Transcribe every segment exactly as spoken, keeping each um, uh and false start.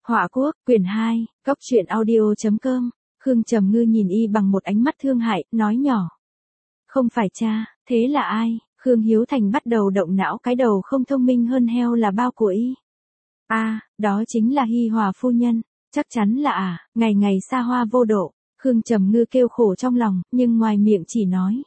Họa quốc, quyển hai, góc truyện audio.com, Khương Trầm Ngư nhìn y bằng một ánh mắt thương hại, nói nhỏ. Không phải cha, thế là ai? Khương Hiếu Thành bắt đầu động não, cái đầu không thông minh hơn heo là bao của y. A, à, đó chính là Hi Hòa phu nhân, chắc chắn là à, ngày ngày xa hoa vô độ. Khương Trầm Ngư kêu khổ trong lòng, nhưng ngoài miệng chỉ nói.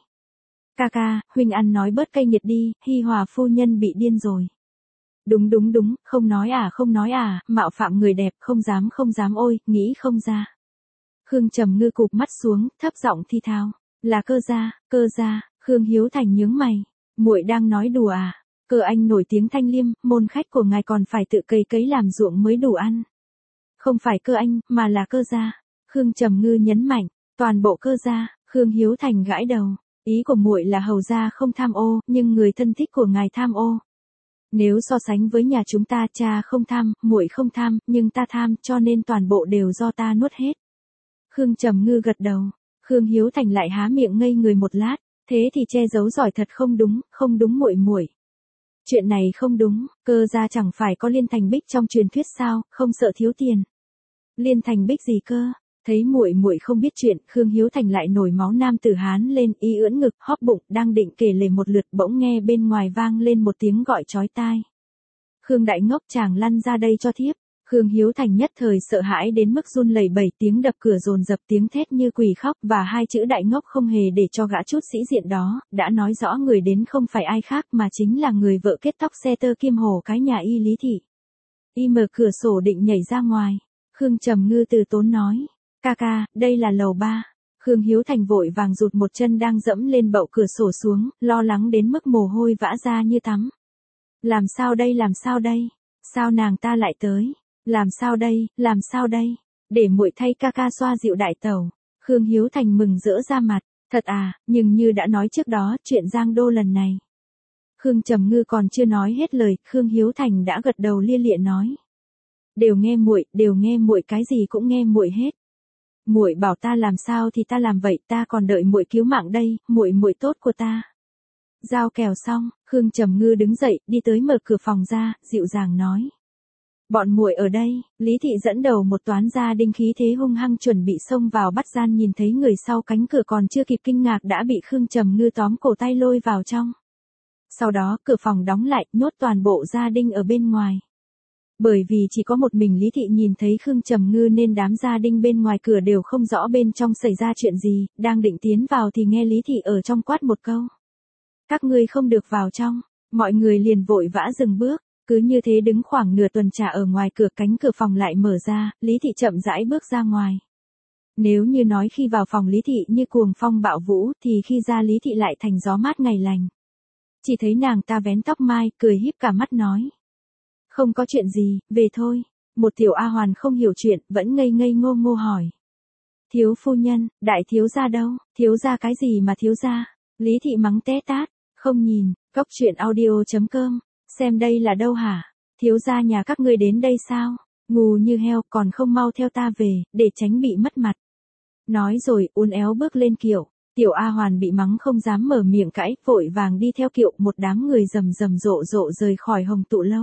Ca ca, huynh ăn nói bớt cay nghiệt đi, Hi Hòa phu nhân bị điên rồi. Đúng đúng đúng, không nói à không nói à, mạo phạm người đẹp, không dám không dám ôi, nghĩ không ra. Khương Trầm Ngư cụp mắt xuống, thấp giọng thi thào, là cơ gia, cơ gia. Khương Hiếu Thành nhướng mày, muội đang nói đùa à? Cơ anh nổi tiếng Thanh Liêm, môn khách của ngài còn phải tự cày cấy làm ruộng mới đủ ăn. Không phải cơ anh, mà là cơ gia. Khương Trầm Ngư nhấn mạnh, toàn bộ cơ gia. Khương Hiếu Thành gãi đầu, ý của muội là hầu gia không tham ô, nhưng người thân thích của ngài tham ô. Nếu so sánh với nhà chúng ta, cha không tham, muội không tham, nhưng ta tham, cho nên toàn bộ đều do ta nuốt hết. Khương Trầm Ngư gật đầu. Khương Hiếu Thành lại há miệng ngây người một lát, thế thì che giấu giỏi thật, không đúng, không đúng muội muội. Chuyện này không đúng, cơ gia chẳng phải có Liên Thành Bích trong truyền thuyết sao, không sợ thiếu tiền. Liên Thành Bích gì cơ? Thấy muội muội không biết chuyện, Khương Hiếu Thành lại nổi máu nam tử Hán lên, y ưỡn ngực, hóp bụng, đang định kể lể một lượt, bỗng nghe bên ngoài vang lên một tiếng gọi chói tai. Khương đại ngốc, chàng lăn ra đây cho thiếp. Khương Hiếu Thành nhất thời sợ hãi đến mức run lẩy bẩy, tiếng đập cửa dồn dập, tiếng thét như quỷ khóc, và hai chữ đại ngốc không hề để cho gã chút sĩ diện đó, đã nói rõ người đến không phải ai khác mà chính là người vợ kết tóc xe tơ kim hổ cái nhà y Lý thị. Y mở cửa sổ định nhảy ra ngoài. Khương Trầm Ngư từ tốn nói. Ca ca, đây là lầu ba. Khương Hiếu Thành vội vàng rụt một chân đang dẫm lên bậu cửa sổ xuống, lo lắng đến mức mồ hôi vã ra như tắm. Làm sao đây, làm sao đây? Sao nàng ta lại tới? Làm sao đây, làm sao đây? Để muội thay ca ca xoa dịu đại tẩu. Khương Hiếu Thành mừng rỡ ra mặt. Thật à, nhưng như đã nói trước đó, chuyện Giang Đô lần này. Khương Trầm Ngư còn chưa nói hết lời, Khương Hiếu Thành đã gật đầu lia lịa nói. Đều nghe muội, đều nghe muội, cái gì cũng nghe muội hết. Muội bảo ta làm sao thì ta làm vậy, ta còn đợi muội cứu mạng đây, muội muội tốt của ta. Giao kèo xong, Khương Trầm Ngư đứng dậy, đi tới mở cửa phòng ra, dịu dàng nói. Bọn muội ở đây. Lý thị dẫn đầu một toán gia đinh khí thế hung hăng chuẩn bị xông vào bắt gian, nhìn thấy người sau cánh cửa còn chưa kịp kinh ngạc đã bị Khương Trầm Ngư tóm cổ tay lôi vào trong. Sau đó cửa phòng đóng lại, nhốt toàn bộ gia đinh ở bên ngoài. Bởi vì chỉ có một mình Lý thị nhìn thấy Khương Trầm Ngư nên đám gia đinh bên ngoài cửa đều không rõ bên trong xảy ra chuyện gì, đang định tiến vào thì nghe Lý thị ở trong quát một câu. Các ngươi không được vào trong. Mọi người liền vội vã dừng bước. Cứ như thế đứng khoảng nửa tuần trà ở ngoài cửa, cánh cửa phòng lại mở ra, Lý thị chậm rãi bước ra ngoài. Nếu như nói khi vào phòng Lý thị như cuồng phong bạo vũ, thì khi ra Lý thị lại thành gió mát ngày lành. Chỉ thấy nàng ta vén tóc mai, cười híp cả mắt nói. Không có chuyện gì, về thôi. Một tiểu A Hoàn không hiểu chuyện, vẫn ngây ngây ngô ngô hỏi. Thiếu phu nhân, đại thiếu gia đâu? Thiếu gia cái gì mà thiếu gia? Lý thị mắng té tát, không nhìn, góc truyện audio.com. Xem đây là đâu hả? Thiếu gia nhà các ngươi đến đây sao? Ngu như heo, còn không mau theo ta về, để tránh bị mất mặt. Nói rồi, uốn éo bước lên kiệu. Tiểu A Hoàn bị mắng không dám mở miệng cãi, vội vàng đi theo kiệu, một đám người rầm rầm rộ rộ rời khỏi Hồng Tụ lâu.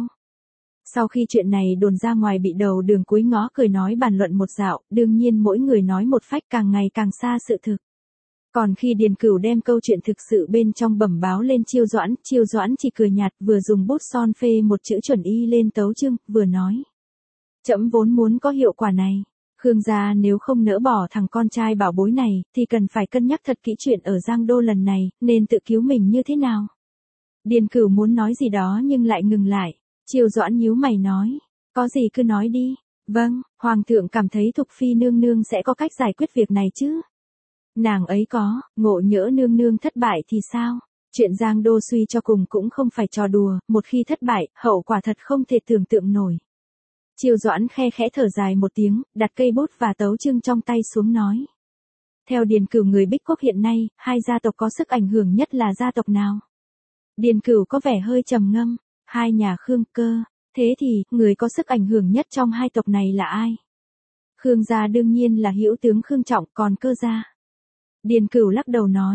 Sau khi chuyện này đồn ra ngoài, bị đầu đường cuối ngõ cười nói bàn luận một dạo, đương nhiên mỗi người nói một phách, càng ngày càng xa sự thực. Còn khi Điền Cửu đem câu chuyện thực sự bên trong bẩm báo lên Chiêu Doãn, Chiêu Doãn chỉ cười nhạt, vừa dùng bút son phê một chữ chuẩn y lên tấu chương, vừa nói. Trẫm vốn muốn có hiệu quả này. Khương gia nếu không nỡ bỏ thằng con trai bảo bối này, thì cần phải cân nhắc thật kỹ chuyện ở Giang Đô lần này, nên tự cứu mình như thế nào. Điền Cửu muốn nói gì đó nhưng lại ngừng lại. Chiêu Doãn nhíu mày nói. Có gì cứ nói đi. Vâng, Hoàng thượng cảm thấy Thục Phi nương nương sẽ có cách giải quyết việc này chứ. Nàng ấy có, ngộ nhỡ nương nương thất bại thì sao? Chuyện Giang Đô suy cho cùng cũng không phải trò đùa, một khi thất bại, hậu quả thật không thể tưởng tượng nổi. Chiêu Doãn khe khẽ thở dài một tiếng, đặt cây bút và tấu chương trong tay xuống nói. Theo Điền Cửu người Bích Quốc hiện nay, hai gia tộc có sức ảnh hưởng nhất là gia tộc nào? Điền Cửu có vẻ hơi trầm ngâm. Hai nhà Khương, Cơ. Thế thì, người có sức ảnh hưởng nhất trong hai tộc này là ai? Khương gia đương nhiên là hữu tướng Khương Trọng, còn Cơ gia. Điền Cửu lắc đầu nói.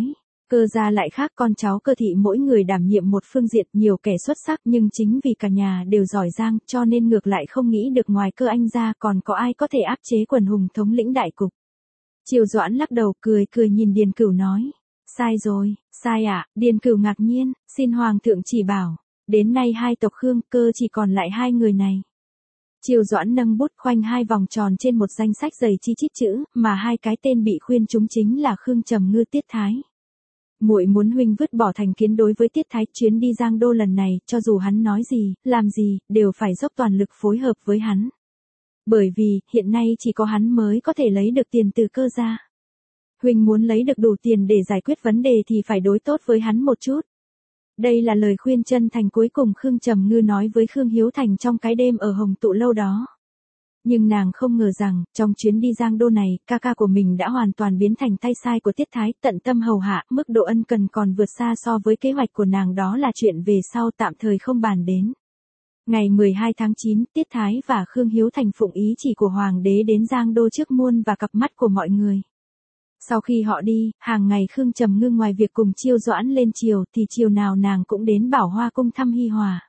Cơ gia lại khác, con cháu Cơ thị mỗi người đảm nhiệm một phương diện, nhiều kẻ xuất sắc, nhưng chính vì cả nhà đều giỏi giang, cho nên ngược lại không nghĩ được ngoài Cơ anh ra còn có ai có thể áp chế quần hùng thống lĩnh đại cục. Triều Doãn lắc đầu cười cười nhìn Điền Cửu nói. Sai rồi, sai ạ. À? Điền Cửu ngạc nhiên, xin Hoàng thượng chỉ bảo. Đến nay hai tộc Khương Cơ chỉ còn lại hai người này. Triều Doãn nâng bút khoanh hai vòng tròn trên một danh sách dày chi chít chữ, mà hai cái tên bị khuyên chúng chính là Khương Trầm Ngư, Tiết Thái. Muội muốn huynh vứt bỏ thành kiến đối với Tiết Thái, chuyến đi Giang Đô lần này, cho dù hắn nói gì, làm gì, đều phải dốc toàn lực phối hợp với hắn. Bởi vì, hiện nay chỉ có hắn mới có thể lấy được tiền từ Cơ gia. Huynh muốn lấy được đủ tiền để giải quyết vấn đề thì phải đối tốt với hắn một chút. Đây là lời khuyên chân thành cuối cùng Khương Trầm Ngư nói với Khương Hiếu Thành trong cái đêm ở Hồng Tụ lâu đó. Nhưng nàng không ngờ rằng, trong chuyến đi Giang Đô này, ca ca của mình đã hoàn toàn biến thành tay sai của Tiết Thái, tận tâm hầu hạ, mức độ ân cần còn vượt xa so với kế hoạch của nàng, đó là chuyện về sau tạm thời không bàn đến. Ngày mười hai tháng chín, Tiết Thái và Khương Hiếu Thành phụng ý chỉ của Hoàng đế đến Giang Đô trước muôn và cặp mắt của mọi người. Sau khi họ đi, hàng ngày Khương Trầm Ngư ngoài việc cùng Chiêu Doãn lên triều thì chiều nào nàng cũng đến Bảo Hoa cung thăm Hi Hòa.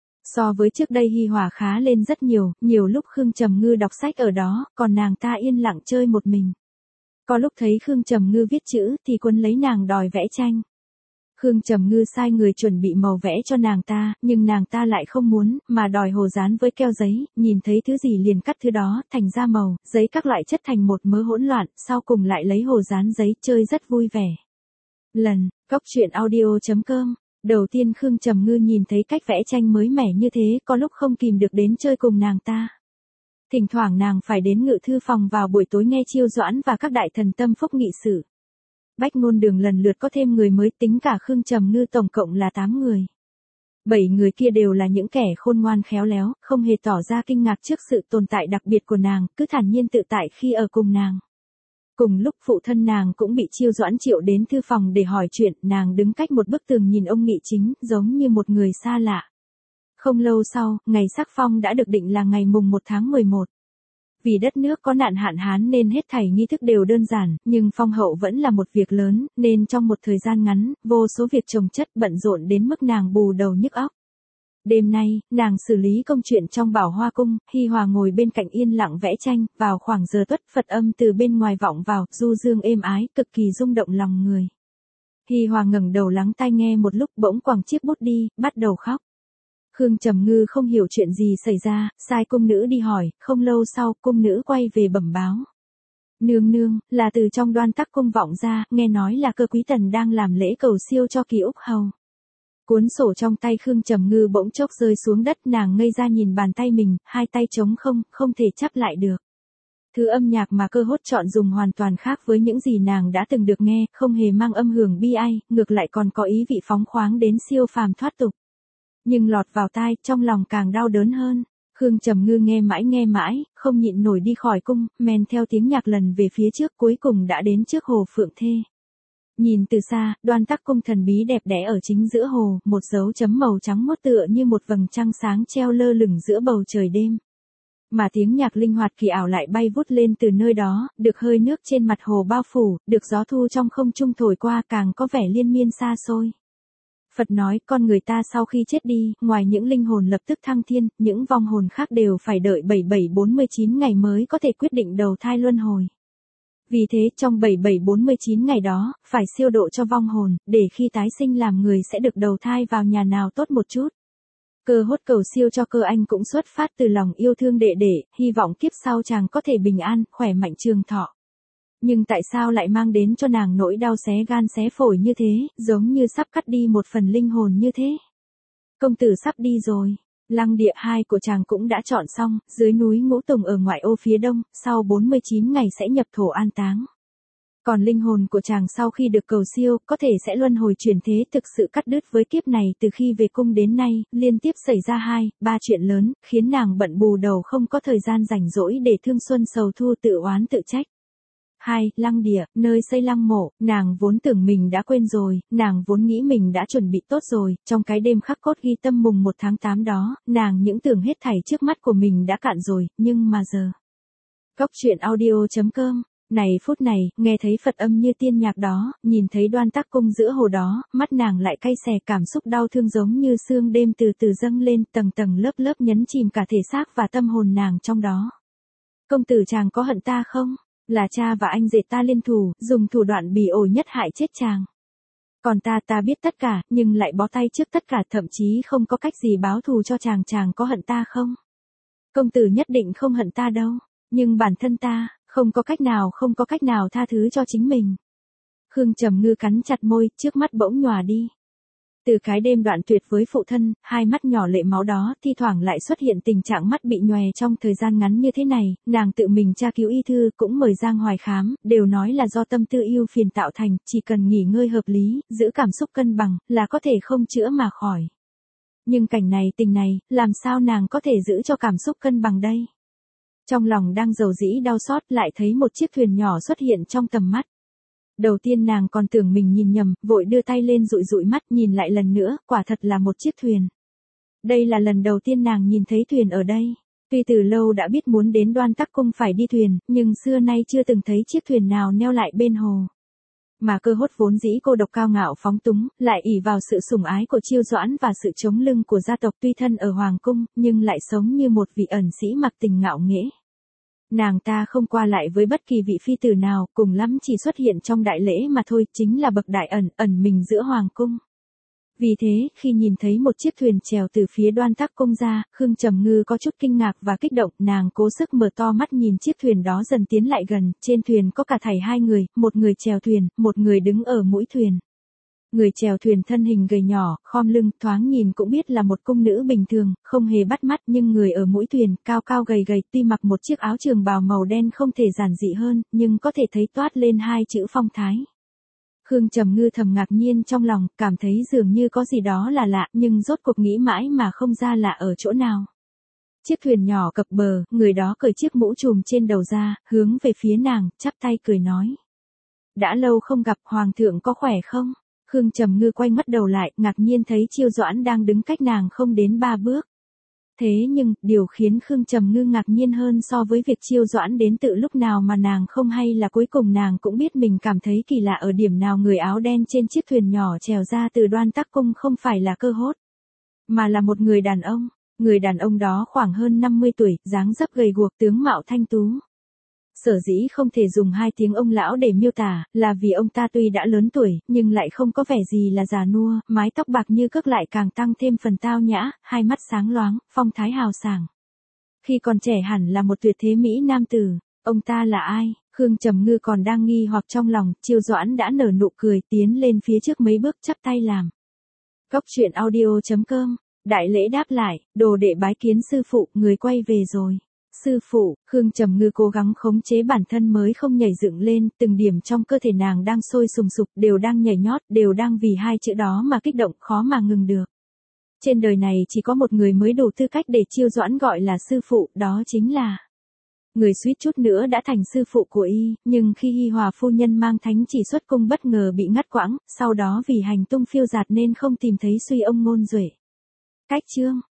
So với trước đây Hi Hòa khá lên rất nhiều, nhiều lúc Khương Trầm Ngư đọc sách ở đó, còn nàng ta yên lặng chơi một mình. Có lúc thấy Khương Trầm Ngư viết chữ thì quấn lấy nàng đòi vẽ tranh. Khương Trầm Ngư sai người chuẩn bị màu vẽ cho nàng ta, nhưng nàng ta lại không muốn, mà đòi hồ dán với keo giấy, nhìn thấy thứ gì liền cắt thứ đó, thành ra màu, giấy các loại chất thành một mớ hỗn loạn, sau cùng lại lấy hồ dán giấy, chơi rất vui vẻ. Lần, Cóc Truyện Audio chấm com. Đầu tiên Khương Trầm Ngư nhìn thấy cách vẽ tranh mới mẻ như thế, có lúc không kìm được đến chơi cùng nàng ta. Thỉnh thoảng nàng phải đến ngự thư phòng vào buổi tối nghe Chiêu Doãn và các đại thần tâm phúc nghị sự. Bách Ngôn Đường lần lượt có thêm người mới, tính cả Khương Trầm Ngư tổng cộng là tám người. Bảy người kia đều là những kẻ khôn ngoan khéo léo, không hề tỏ ra kinh ngạc trước sự tồn tại đặc biệt của nàng, cứ thản nhiên tự tại khi ở cùng nàng. Cùng lúc phụ thân nàng cũng bị Chiêu Doãn triệu đến thư phòng để hỏi chuyện, nàng đứng cách một bức tường nhìn ông nghị chính, giống như một người xa lạ. Không lâu sau, ngày sắc phong đã được định là ngày mùng một tháng mười một. Vì đất nước có nạn hạn hán nên hết thảy nghi thức đều đơn giản, nhưng phong hậu vẫn là một việc lớn, nên trong một thời gian ngắn, vô số việc chồng chất bận rộn đến mức nàng bù đầu nhức óc. Đêm nay, nàng xử lý công chuyện trong Bảo Hoa cung, Hi Hòa ngồi bên cạnh yên lặng vẽ tranh, vào khoảng giờ tuất Phật âm từ bên ngoài vọng vào, du dương êm ái, cực kỳ rung động lòng người. Hi Hòa ngẩng đầu lắng tai nghe một lúc, bỗng quẳng chiếc bút đi, bắt đầu khóc. Khương Trầm Ngư không hiểu chuyện gì xảy ra, sai cung nữ đi hỏi, không lâu sau, cung nữ quay về bẩm báo. Nương nương, là từ trong Đoan Tắc cung vọng ra, nghe nói là Cơ quý tần đang làm lễ cầu siêu cho Kỳ Úc hầu. Cuốn sổ trong tay Khương Trầm Ngư bỗng chốc rơi xuống đất, nàng ngây ra nhìn bàn tay mình, hai tay trống không, không thể chắp lại được. Thứ âm nhạc mà Cơ hốt chọn dùng hoàn toàn khác với những gì nàng đã từng được nghe, không hề mang âm hưởng bi ai, ngược lại còn có ý vị phóng khoáng đến siêu phàm thoát tục. Nhưng lọt vào tai, trong lòng càng đau đớn hơn. Khương Trầm Ngư nghe mãi nghe mãi, không nhịn nổi đi khỏi cung, men theo tiếng nhạc lần về phía trước, cuối cùng đã đến trước hồ Phượng Thê. Nhìn từ xa, Đoan Tắc cung thần bí đẹp đẽ ở chính giữa hồ, một dấu chấm màu trắng muốt tựa như một vầng trăng sáng treo lơ lửng giữa bầu trời đêm. Mà tiếng nhạc linh hoạt kỳ ảo lại bay vút lên từ nơi đó, được hơi nước trên mặt hồ bao phủ, được gió thu trong không trung thổi qua, càng có vẻ liên miên xa xôi. Phật nói, con người ta sau khi chết đi, ngoài những linh hồn lập tức thăng thiên, những vong hồn khác đều phải đợi bảy bảy bốn mươi chín ngày mới có thể quyết định đầu thai luân hồi. Vì thế, trong bảy bảy bốn mươi chín ngày đó, phải siêu độ cho vong hồn, để khi tái sinh làm người sẽ được đầu thai vào nhà nào tốt một chút. Cơ hốt cầu siêu cho Cơ anh cũng xuất phát từ lòng yêu thương đệ đệ, hy vọng kiếp sau chàng có thể bình an, khỏe mạnh trường thọ. Nhưng tại sao lại mang đến cho nàng nỗi đau xé gan xé phổi như thế, giống như sắp cắt đi một phần linh hồn như thế? Công tử sắp đi rồi. Lăng địa hai của chàng cũng đã chọn xong, dưới núi Ngũ Tùng ở ngoại ô phía đông, sau bốn mươi chín ngày sẽ nhập thổ an táng. Còn linh hồn của chàng sau khi được cầu siêu, có thể sẽ luân hồi chuyển thế, thực sự cắt đứt với kiếp này. Từ khi về cung đến nay, liên tiếp xảy ra hai, ba chuyện lớn, khiến nàng bận bù đầu không có thời gian rảnh rỗi để thương xuân sầu thu tự oán tự trách. Hai, Lăng địa, nơi xây lăng mộ, nàng vốn tưởng mình đã quên rồi, nàng vốn nghĩ mình đã chuẩn bị tốt rồi, trong cái đêm khắc cốt ghi tâm mùng một tháng tám đó, nàng những tưởng hết thảy trước mắt của mình đã cạn rồi, nhưng mà giờ. Cóc Truyện Audio chấm com Này phút này, nghe thấy Phật âm như tiên nhạc đó, nhìn thấy Đoan Tắc Cung giữa hồ đó, mắt nàng lại cay xè, cảm xúc đau thương giống như sương đêm từ từ dâng lên, tầng tầng lớp lớp nhấn chìm cả thể xác và tâm hồn nàng trong đó. Công tử chàng có hận ta không? Là cha và anh rể ta liên thủ, dùng thủ đoạn bỉ ổi nhất hại chết chàng. Còn ta ta biết tất cả, nhưng lại bó tay trước tất cả, thậm chí không có cách gì báo thù cho chàng. Chàng có hận ta không? Công tử nhất định không hận ta đâu, nhưng bản thân ta, không có cách nào không có cách nào tha thứ cho chính mình. Khương Trầm Ngư cắn chặt môi, trước mắt bỗng nhòa đi. Từ cái đêm đoạn tuyệt với phụ thân, hai mắt nhỏ lệ máu đó, thi thoảng lại xuất hiện tình trạng mắt bị nhòe trong thời gian ngắn như thế này, nàng tự mình tra cứu y thư, cũng mời Giang Hoài khám, đều nói là do tâm tư ưu phiền tạo thành, chỉ cần nghỉ ngơi hợp lý, giữ cảm xúc cân bằng, là có thể không chữa mà khỏi. Nhưng cảnh này tình này, làm sao nàng có thể giữ cho cảm xúc cân bằng đây? Trong lòng đang dầu dĩ đau xót, lại thấy một chiếc thuyền nhỏ xuất hiện trong tầm mắt. Đầu tiên nàng còn tưởng mình nhìn nhầm, vội đưa tay lên dụi dụi mắt, nhìn lại lần nữa, quả thật là một chiếc thuyền. Đây là lần đầu tiên nàng nhìn thấy thuyền ở đây. Tuy từ lâu đã biết muốn đến Đoan Tắc Cung phải đi thuyền, nhưng xưa nay chưa từng thấy chiếc thuyền nào neo lại bên hồ. Mà Cơ Hốt vốn dĩ cô độc cao ngạo phóng túng, lại ỷ vào sự sủng ái của Chiêu Doãn và sự chống lưng của gia tộc, tuy thân ở hoàng cung, nhưng lại sống như một vị ẩn sĩ mặc tình ngạo nghễ. Nàng ta không qua lại với bất kỳ vị phi tử nào, cùng lắm chỉ xuất hiện trong đại lễ mà thôi, chính là bậc đại ẩn, ẩn mình giữa hoàng cung. Vì thế, khi nhìn thấy một chiếc thuyền chèo từ phía Đoan Tắc Cung ra, Khương Trầm Ngư có chút kinh ngạc và kích động, nàng cố sức mở to mắt nhìn chiếc thuyền đó dần tiến lại gần, trên thuyền có cả thảy hai người, một người chèo thuyền, một người đứng ở mũi thuyền. Người chèo thuyền thân hình gầy nhỏ, khom lưng, thoáng nhìn cũng biết là một cung nữ bình thường, không hề bắt mắt, nhưng người ở mũi thuyền, cao cao gầy gầy, tuy mặc một chiếc áo trường bào màu đen không thể giản dị hơn, nhưng có thể thấy toát lên hai chữ phong thái. Khương Trầm Ngư thầm ngạc nhiên trong lòng, cảm thấy dường như có gì đó là lạ, nhưng rốt cuộc nghĩ mãi mà không ra lạ ở chỗ nào. Chiếc thuyền nhỏ cập bờ, người đó cởi chiếc mũ trùm trên đầu ra, hướng về phía nàng, chắp tay cười nói. Đã lâu không gặp, hoàng thượng có khỏe không? Khương Trầm Ngư quay mắt đầu lại, ngạc nhiên thấy Chiêu Doãn đang đứng cách nàng không đến ba bước. Thế nhưng, điều khiến Khương Trầm Ngư ngạc nhiên hơn so với việc Chiêu Doãn đến tự lúc nào mà nàng không hay là cuối cùng nàng cũng biết mình cảm thấy kỳ lạ ở điểm nào, người áo đen trên chiếc thuyền nhỏ chèo ra từ Đoan Tắc Cung không phải là Cơ Hốt, mà là một người đàn ông. Người đàn ông đó khoảng hơn năm mươi tuổi, dáng dấp gầy guộc, tướng mạo thanh tú. Sở dĩ không thể dùng hai tiếng ông lão để miêu tả, là vì ông ta tuy đã lớn tuổi, nhưng lại không có vẻ gì là già nua, mái tóc bạc như cước lại càng tăng thêm phần tao nhã, hai mắt sáng loáng, phong thái hào sảng. Khi còn trẻ hẳn là một tuyệt thế mỹ nam tử. Ông ta là ai? Khương Trầm Ngư còn đang nghi hoặc trong lòng, Chiêu Doãn đã nở nụ cười, tiến lên phía trước mấy bước, chắp tay làm. Góc truyện audio chấm com, đại lễ đáp lại, đồ đệ bái kiến sư phụ, người quay về rồi. Sư phụ, Khương Trầm Ngư cố gắng khống chế bản thân mới không nhảy dựng lên, từng điểm trong cơ thể nàng đang sôi sùng sục, đều đang nhảy nhót, đều đang vì hai chữ đó mà kích động, khó mà ngừng được. Trên đời này chỉ có một người mới đủ tư cách để Chiêu Doãn gọi là sư phụ, đó chính là người suýt chút nữa đã thành sư phụ của y, nhưng khi Hi Hòa phu nhân mang thánh chỉ xuất cung bất ngờ bị ngắt quãng, sau đó vì hành tung phiêu dạt nên không tìm thấy suy ông ngôn duệ. Cách chương